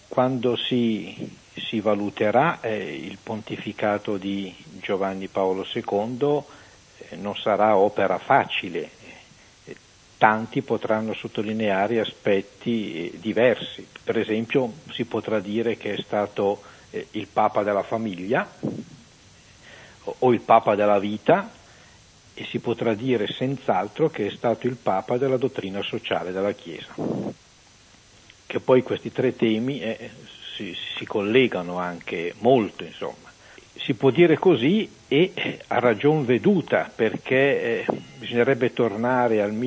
Quando si valuterà il pontificato di Giovanni Paolo II, non sarà opera facile. Tanti potranno sottolineare aspetti diversi. Per esempio, si potrà dire che è stato il Papa della famiglia o il Papa della vita, e si potrà dire senz'altro che è stato il Papa della dottrina sociale della Chiesa. Che poi questi tre temi si collegano anche molto, insomma. Si può dire così, e a ragion veduta, perché bisognerebbe tornare al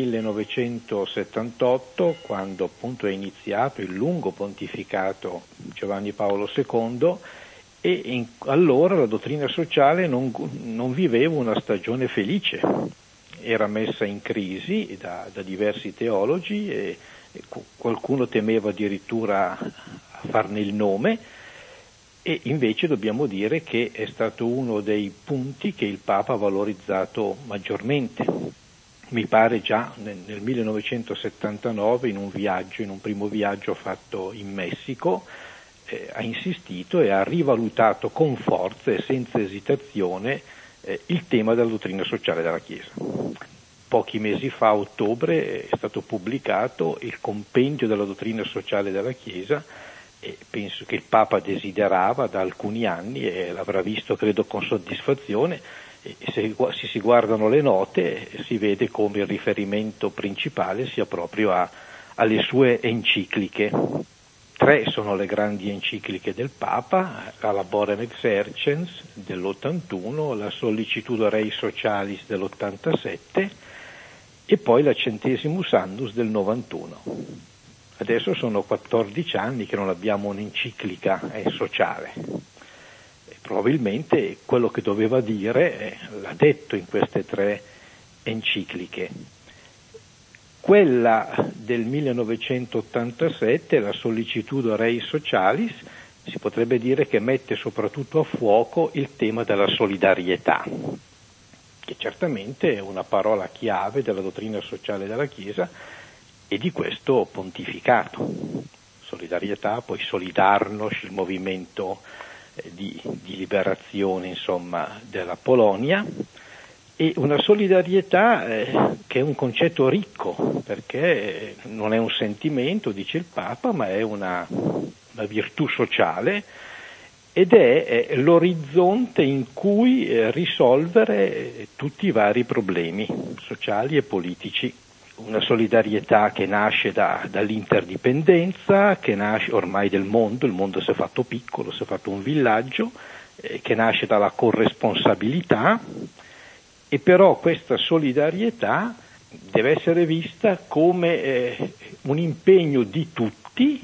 1978, quando appunto è iniziato il lungo pontificato Giovanni Paolo II, e allora la dottrina sociale non viveva una stagione felice, era messa in crisi da diversi teologi, e qualcuno temeva addirittura a farne il nome, e invece dobbiamo dire che è stato uno dei punti che il Papa ha valorizzato maggiormente. Mi pare già nel 1979, in un primo viaggio fatto in Messico, ha insistito e ha rivalutato con forza e senza esitazione il tema della dottrina sociale della Chiesa. Pochi mesi fa, a ottobre, è stato pubblicato il compendio della dottrina sociale della Chiesa, e penso che il Papa desiderava da alcuni anni, e l'avrà visto credo con soddisfazione, e se si guardano le note si vede come il riferimento principale sia proprio alle sue encicliche. 3 sono le grandi encicliche del Papa: la Laborem Exercens dell'81, la Sollicitudo Rei Socialis dell'87 e poi la Centesimus Annus del 91. Adesso sono 14 anni che non abbiamo un'enciclica sociale. E probabilmente quello che doveva dire l'ha detto in queste 3 encicliche. Quella del 1987, la Sollicitudo Rei Socialis, si potrebbe dire che mette soprattutto a fuoco il tema della solidarietà, che certamente è una parola chiave della dottrina sociale della Chiesa e di questo pontificato. Solidarietà, poi Solidarność, il movimento di liberazione, insomma, della Polonia, e una solidarietà che è un concetto ricco, perché non è un sentimento, dice il Papa, ma è una virtù sociale, ed è l'orizzonte in cui risolvere tutti i vari problemi sociali e politici. Una solidarietà che nasce dall'interdipendenza, che nasce ormai il mondo si è fatto piccolo, si è fatto un villaggio, che nasce dalla corresponsabilità, e però questa solidarietà deve essere vista come un impegno di tutti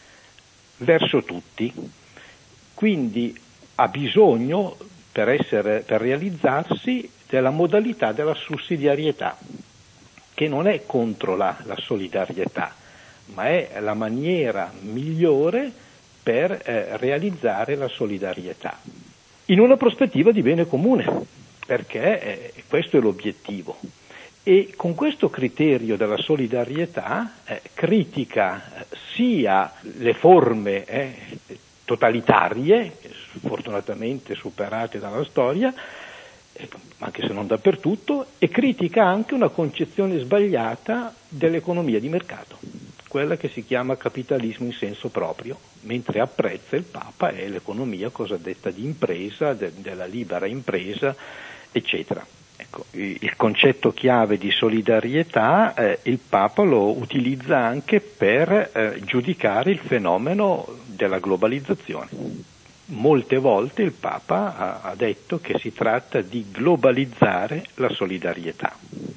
verso tutti. Quindi ha bisogno, per realizzarsi, della modalità della sussidiarietà, che non è contro la solidarietà, ma è la maniera migliore per realizzare la solidarietà in una prospettiva di bene comune, perché questo è l'obiettivo. E con questo criterio della solidarietà critica sia le forme totalitarie, fortunatamente superate dalla storia, anche se non dappertutto, e critica anche una concezione sbagliata dell'economia di mercato, quella che si chiama capitalismo in senso proprio, mentre apprezza il Papa è l'economia cosiddetta di impresa, della libera impresa, eccetera. Ecco, il concetto chiave di solidarietà il Papa lo utilizza anche per giudicare il fenomeno della globalizzazione. Molte volte il Papa ha detto che si tratta di globalizzare la solidarietà.